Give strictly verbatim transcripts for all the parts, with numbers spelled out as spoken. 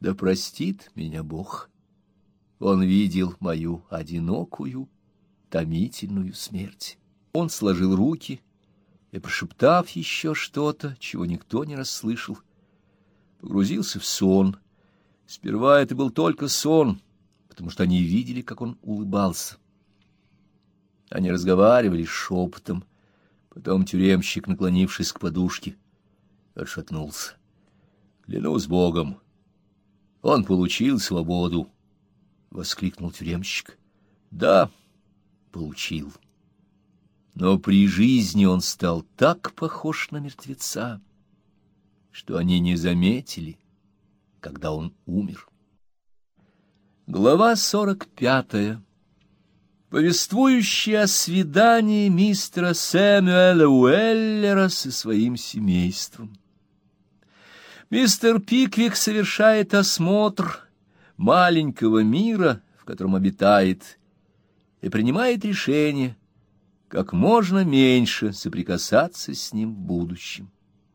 Да простит меня Бог. Он видел мою одинокую, томительную смерть. Он сложил руки и, прошептав еще что-то, чего никто не расслышал, погрузился в сон. Сперва это был только сон, потому что они видели, как он улыбался. Они разговаривали шепотом. Потом тюремщик, наклонившись к подушке, отшатнулся. «Клянусь Богом, он получил свободу!» — воскликнул тюремщик. «Да, получил. Но при жизни он стал так похож на мертвеца, что они не заметили, когда он умер». Глава сорок пятая. Повествующая о свидании мистера Сэмюэля Уэллера со своим семейством. Мистер Пиквик совершает осмотр маленького мира, в котором обитает, и принимает решение как можно меньше соприкасаться с ним в будущем.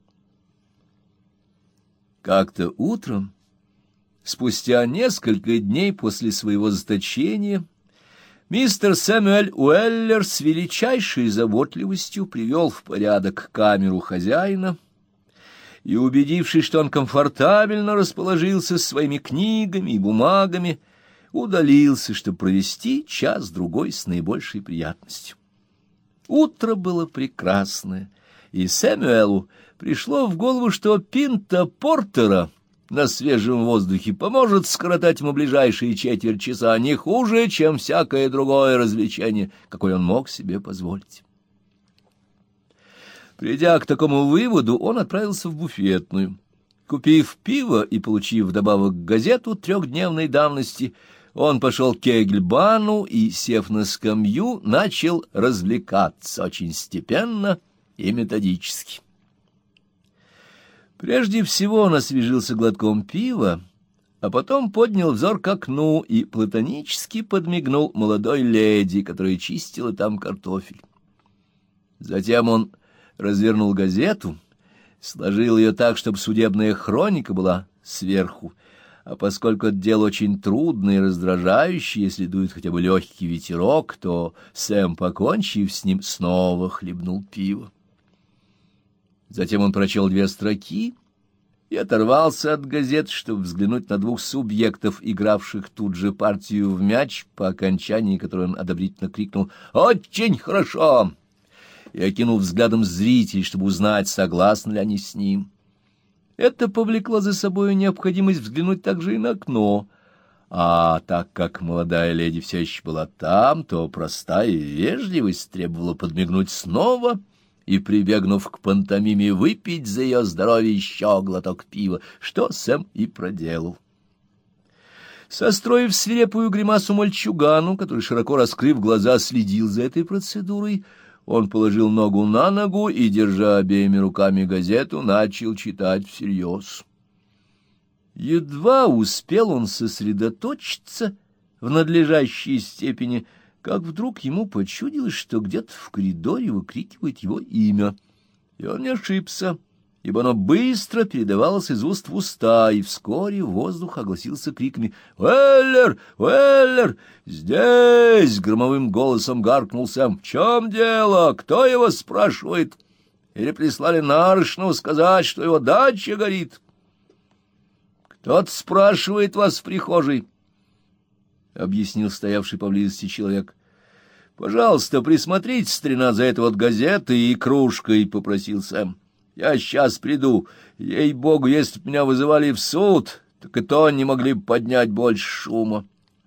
Как-то утром, спустя несколько дней после своего заточения, мистер Сэмюэль Уэллер с величайшей заботливостью привел в порядок камеру хозяина и, убедившись, что он комфортабельно расположился с своими книгами и бумагами, удалился, чтобы провести час-другой с наибольшей приятностью. Утро было прекрасное, и Сэмюэлу пришло в голову, что пинта портера на свежем воздухе поможет скоротать ему ближайшие четверть часа не хуже, чем всякое другое развлечение, какое он мог себе позволить. Придя к такому выводу, он отправился в буфетную. Купив пиво и получив вдобавок газету трехдневной давности, он пошел к Кегельбану и, сев на скамью, начал развлекаться очень степенно и методически. Прежде всего он освежился глотком пива, а потом поднял взор к окну и платонически подмигнул молодой леди, которая чистила там картофель. Затем он развернул газету, сложил ее так, чтобы судебная хроника была сверху, а поскольку это дело очень трудное и раздражающее, если дует хотя бы легкий ветерок, то Сэм, покончив с ним, снова хлебнул пиво. Затем он прочел две строки и оторвался от газет, чтобы взглянуть на двух субъектов, игравших тут же партию в мяч, по окончании которой он одобрительно крикнул «Очень хорошо!» и окинул взглядом зрителей, чтобы узнать, согласны ли они с ним. Это повлекло за собой необходимость взглянуть также и на окно, а так как молодая леди все еще была там, то простая вежливость требовала подмигнуть снова и, прибегнув к пантомиме, выпить за ее здоровье еще глоток пива, что Сэм и проделал. Состроив свирепую гримасу мальчугану, который, широко раскрыв глаза, следил за этой процедурой, он положил ногу на ногу и, держа обеими руками газету, начал читать всерьез. Едва успел он сосредоточиться в надлежащей степени, как вдруг ему почудилось, что где-то в коридоре выкрикивает его имя. И он не ошибся, ибо оно быстро передавалось из уст в уста, и вскоре воздух огласился криками «Уэллер! Уэллер! Здесь!» — громовым голосом гаркнул Сэм. «В чем дело? Кто его спрашивает? Или прислали Нарышного сказать, что его дача горит?» «Кто-то спрашивает вас в прихожей», — объяснил стоявший поблизости человек. «Пожалуйста, присмотрите, старина, за этой вот газетой и кружкой», — попросил Сэм. «Я сейчас приду. Ей-богу, если б меня вызывали в суд, так и то не могли бы поднять больше шума».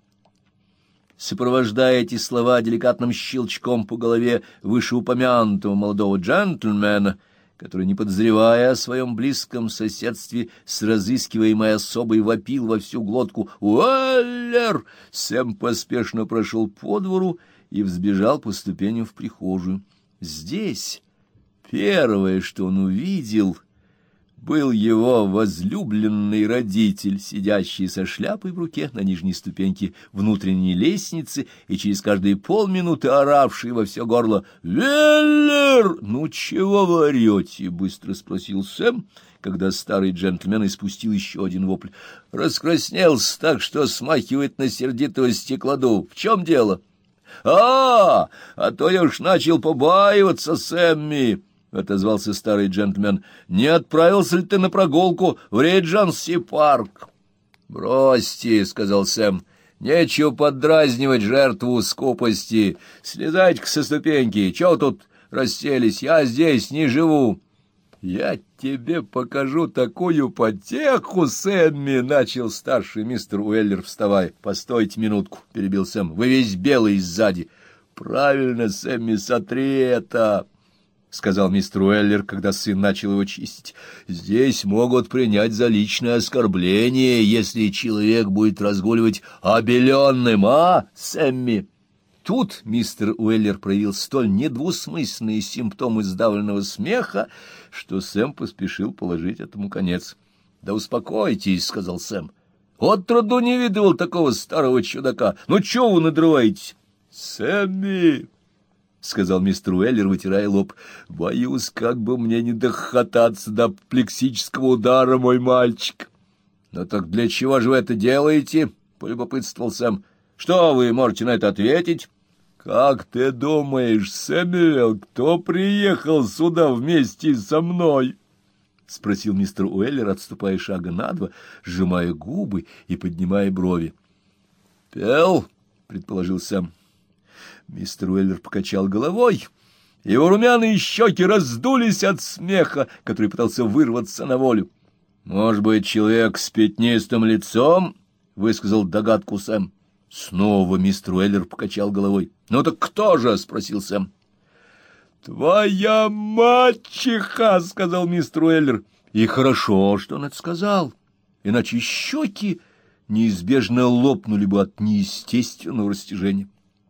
Сопровождая эти слова деликатным щелчком по голове вышеупомянутого молодого джентльмена, который, не подозревая о своем близком соседстве с разыскиваемой особой, вопил во всю глотку «Уэллер!», Сэм поспешно прошел по двору и взбежал по ступеням в прихожую. Здесь первое, что он увидел, был его возлюбленный родитель, сидящий со шляпой в руке на нижней ступеньке внутренней лестницы и через каждые полминуты оравший во все горло «Веллер! Ну чего вы орете?» — быстро спросил Сэм, когда старый джентльмен испустил еще один вопль. Раскраснелся так, что смахивает на сердитого стеклоду. В чем дело? А, а то я уж начал побаиваться, Сэмми, — отозвался старый джентльмен. — Не отправился ли ты на прогулку в Ридженси-парк? — Бросьте, — сказал Сэм. — Нечего поддразнивать жертву скупости. Слезайте-ка со ступеньки. Чего тут расселись? Я здесь не живу. — Я тебе покажу такую потеху, Сэмми, — начал старший мистер Уэллер, вставая. — Постойте минутку, — перебил Сэм. — Вы весь белый сзади. — Правильно, Сэмми, сотри это, — сказал мистер Уэллер, когда сын начал его чистить. — Здесь могут принять за личное оскорбление, если человек будет разгуливать обеленным, а, Сэмми? Тут мистер Уэллер проявил столь недвусмысленные симптомы сдавленного смеха, что Сэм поспешил положить этому конец. — Да успокойтесь, — сказал Сэм. — Отроду не видывал такого старого чудака. Ну, чего вы надрываетесь? — Сэмми, — сказал мистер Уэллер, вытирая лоб, — боюсь, как бы мне не дохотаться до плексического удара, мой мальчик. — Ну так для чего же вы это делаете? — полюбопытствовал Сэм. — Что вы можете на это ответить? — Как ты думаешь, Сэмюэл, кто приехал сюда вместе со мной? — спросил мистер Уэллер, отступая шага на два, сжимая губы и поднимая брови. — Пел, — предположил Сэм. Мистер Уэллер покачал головой. Его румяные щеки раздулись от смеха, который пытался вырваться на волю. — Может быть, человек с пятнистым лицом? — высказал догадку Сэм. Снова мистер Уэллер покачал головой. — Ну так кто же? — спросил Сэм. — Твоя мачеха, — сказал мистер Уэллер. И хорошо, что он это сказал, иначе щеки неизбежно лопнули бы от неестественного растяжения.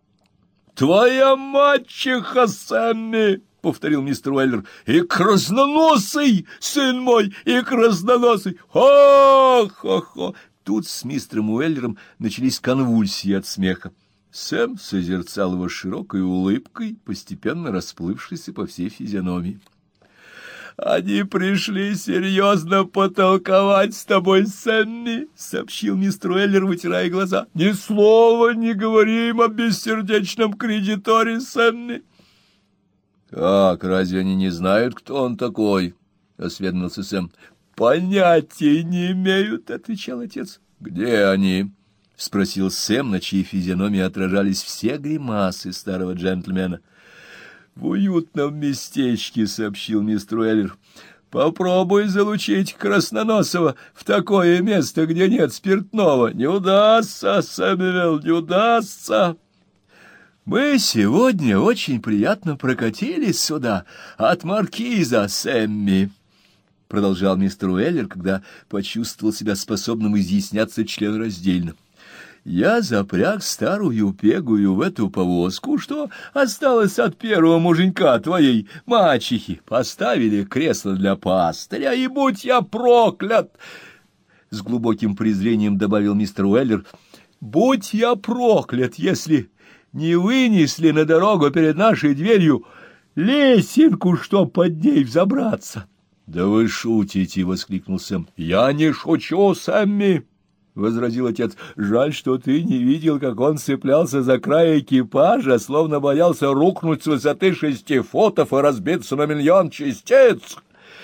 — Твоя мачеха, Сэмми, — повторил мистер Уэллер, — и красноносый, сын мой, и красноносый. Хо-хо-хо! Тут с мистером Уэллером начались конвульсии от смеха. Сэм созерцал его широкой улыбкой, постепенно расплывшейся по всей физиономии. — Они пришли серьезно потолковать с тобой, Сэмми, — сообщил мистер Уэллер, вытирая глаза. — Ни слова не говорим о бессердечном кредиторе, Сэмми. — Как, разве они не знают, кто он такой? — осведомился Сэм. — Понятия не имеют, — отвечал отец. — Где они? — спросил Сэм, на чьей физиономии отражались все гримасы старого джентльмена. — В уютном местечке, — сообщил мистер Уэллер. — Попробуй залучить Красноносова в такое место, где нет спиртного. Не удастся, Сэмюэл, не удастся. — Мы сегодня очень приятно прокатились сюда от маркиза, Сэмми, — продолжал мистер Уэллер, когда почувствовал себя способным изъясняться членораздельно. Я запряг старую пегую в эту повозку, что осталось от первого муженька твоей мачехи. Поставили кресло для пастыря, и будь я проклят! С глубоким презрением добавил мистер Уэллер. Будь я проклят, если не вынесли на дорогу перед нашей дверью лесенку, чтоб под ней взобраться. — Да вы шутите! — воскликнул Сэм. — Я не шучу, Сэмми! — возразил отец. — Жаль, что ты не видел, как он цеплялся за край экипажа, словно боялся рухнуть с высоты шести футов и разбиться на миллион частиц.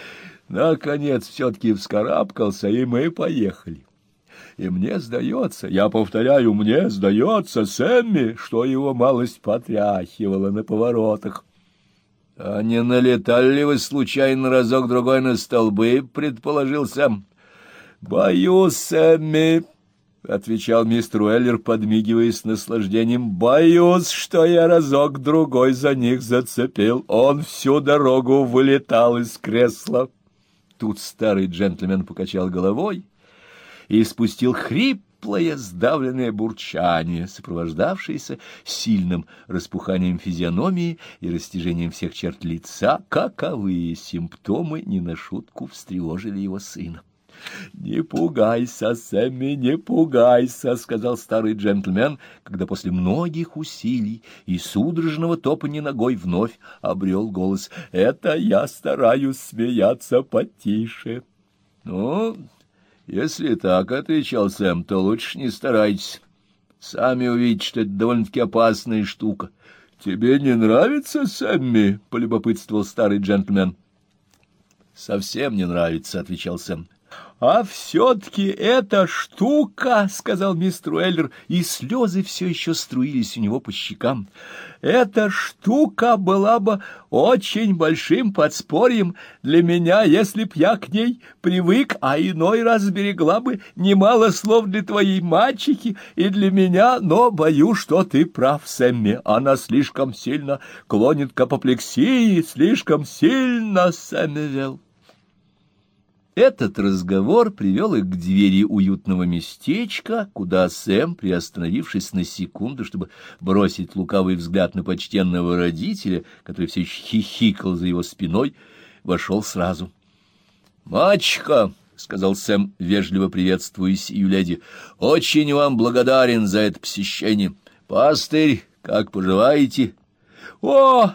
Наконец все-таки вскарабкался, и мы поехали. И мне сдается, я повторяю, мне сдается, Сэмми, что его малость потряхивала на поворотах. — А не налетали ли вы случайно разок-другой на столбы, — предположил Сэм. — Боюсь, Сэмми, — отвечал мистер Уэллер, подмигивая с наслаждением, — боюсь, что я разок-другой за них зацепил. Он всю дорогу вылетал из кресла. Тут старый джентльмен покачал головой и испустил хриплое сдавленное бурчание, сопровождавшееся сильным распуханием физиономии и растяжением всех черт лица, каковые симптомы не на шутку встревожили его сына. — Не пугайся, Сэмми, не пугайся, — сказал старый джентльмен, когда после многих усилий и судорожного топанья ногой вновь обрел голос. — Это я стараюсь смеяться потише. — Ну, если так, — отвечал Сэм, — то лучше не старайтесь. Сами увидите, что это довольно-таки опасная штука. — Тебе не нравится, Сэмми? — полюбопытствовал старый джентльмен. — Совсем не нравится, — отвечал Сэм. — А все-таки эта штука, — сказал мистер Уэллер, и слезы все еще струились у него по щекам, — эта штука была бы очень большим подспорьем для меня, если б я к ней привык, а иной раз берегла бы немало слов для твоей мачехи и для меня, но боюсь, что ты прав, Сэмми, она слишком сильно клонит к апоплексии, слишком сильно, Сэмюэл. Этот разговор привел их к двери уютного местечка, куда Сэм, приостановившись на секунду, чтобы бросить лукавый взгляд на почтенного родителя, который все еще хихикал за его спиной, вошел сразу. — Мачеха, — сказал Сэм, вежливо приветствуя сию леди, — очень вам благодарен за это посещение. Пастырь, как поживаете? — О,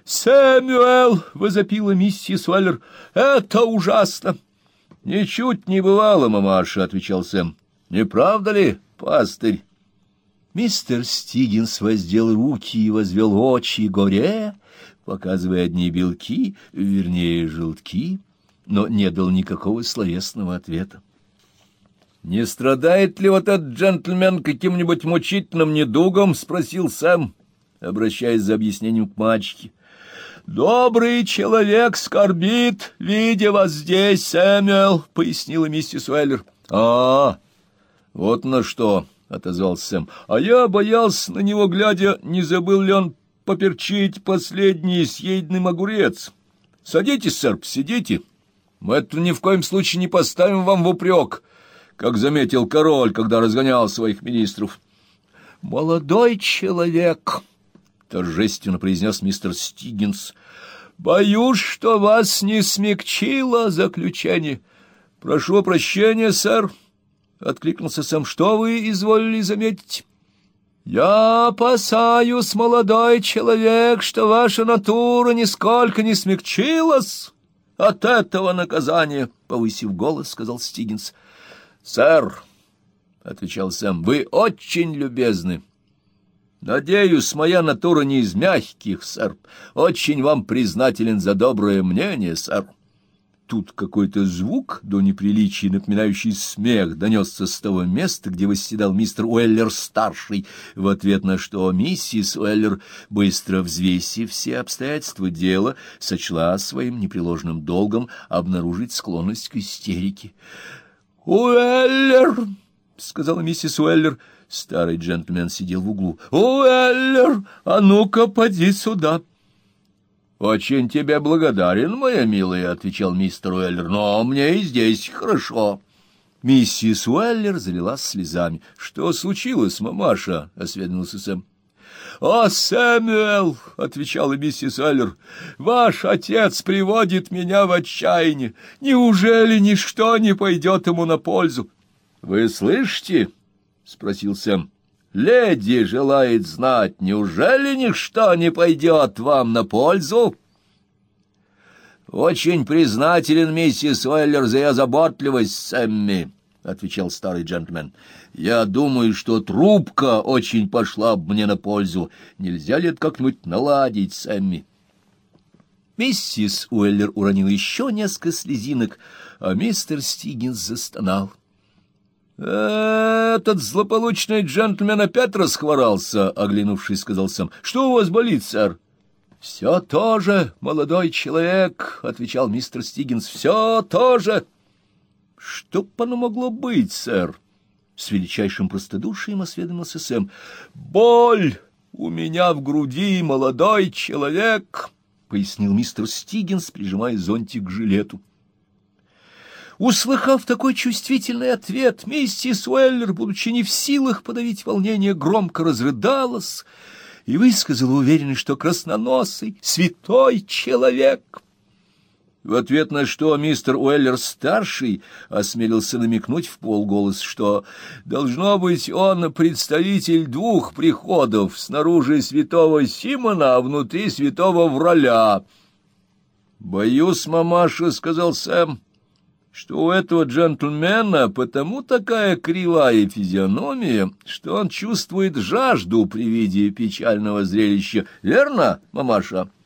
Сэмюэл! — возопила миссис Уэллер. — Это ужасно! — Ничуть не бывало, мамаша, — отвечал Сэм. — Не правда ли, пастырь? Мистер Стиггинс воздел руки и возвел очи горе, показывая одни белки, вернее, желтки, но не дал никакого словесного ответа. — Не страдает ли вот этот джентльмен каким-нибудь мучительным недугом? — спросил Сэм, обращаясь за объяснением к мачехе. — Добрый человек скорбит, видя вас здесь, Сэмюэл, — пояснила миссис Уэллер. — А, вот на что, — отозвался Сэм. — А я боялся на него, глядя, не забыл ли он поперчить последний съеденный огурец. Садитесь, сэр, посидите. Мы это ни в коем случае не поставим вам в упрек, как заметил король, когда разгонял своих министров. — Молодой человек, — торжественно произнес мистер Стиггинс, — боюсь, что вас не смягчило заключение. — Прошу прощения, сэр, — откликнулся Сэм. — Что вы изволили заметить? — Я опасаюсь, молодой человек, что ваша натура нисколько не смягчилась от этого наказания, — повысив голос, сказал Стиггинс. — Сэр, — отвечал Сэм, — вы очень любезны. Надеюсь, моя натура не из мягких, сэр. Очень вам признателен за доброе мнение, сэр. Тут какой-то звук, до неприличия напоминающий смех, донесся с того места, где восседал мистер Уэллер-старший, в ответ на что миссис Уэллер, быстро взвесив все обстоятельства дела, сочла своим непреложным долгом обнаружить склонность к истерике. — Уэллер! — сказала миссис Уэллер. Старый джентльмен сидел в углу. — Уэллер, а ну-ка, поди сюда. — Очень тебе благодарен, моя милая, — отвечал мистер Уэллер, — но мне и здесь хорошо. Миссис Уэллер залилась слезами. — Что случилось, мамаша? — осведомился Сэм. — О, Сэмюэл, — отвечала миссис Уэллер, — ваш отец приводит меня в отчаяние. Неужели ничто не пойдет ему на пользу? — Вы слышите? —— спросил Сэм. — Леди желает знать, неужели ничто не пойдет вам на пользу? — Очень признателен, миссис Уэллер, за ее заботливость, Сэмми, — отвечал старый джентльмен. — Я думаю, что трубка очень пошла бы мне на пользу. Нельзя ли это как-нибудь наладить, Сэмми? Миссис Уэллер уронила еще несколько слезинок, а мистер Стиггинс застонал. «Этот злополучный джентльмен опять расхворался», — оглянувшись, сказал Сэм. «Что у вас болит, сэр?» «Все то же, молодой человек», — отвечал мистер Стиггинс. «Все то же». «Что бы оно могло быть, сэр?» С величайшим простодушием осведомился Сэм. «Боль у меня в груди, молодой человек», — пояснил мистер Стиггинс, прижимая зонтик к жилету. Услыхав такой чувствительный ответ, миссис Уэллер, будучи не в силах подавить волнение, громко разрыдалась и высказала уверенность, что красноносый святой человек. В ответ на что мистер Уэллер-старший осмелился намекнуть вполголоса, что, должно быть, он представитель двух приходов, снаружи святого Симона, а внутри святого Враля. — Боюсь, мамаша, — сказал Сэм, — что у этого джентльмена потому такая кривая физиономия, что он чувствует жажду при виде печального зрелища. Верно, мамаша?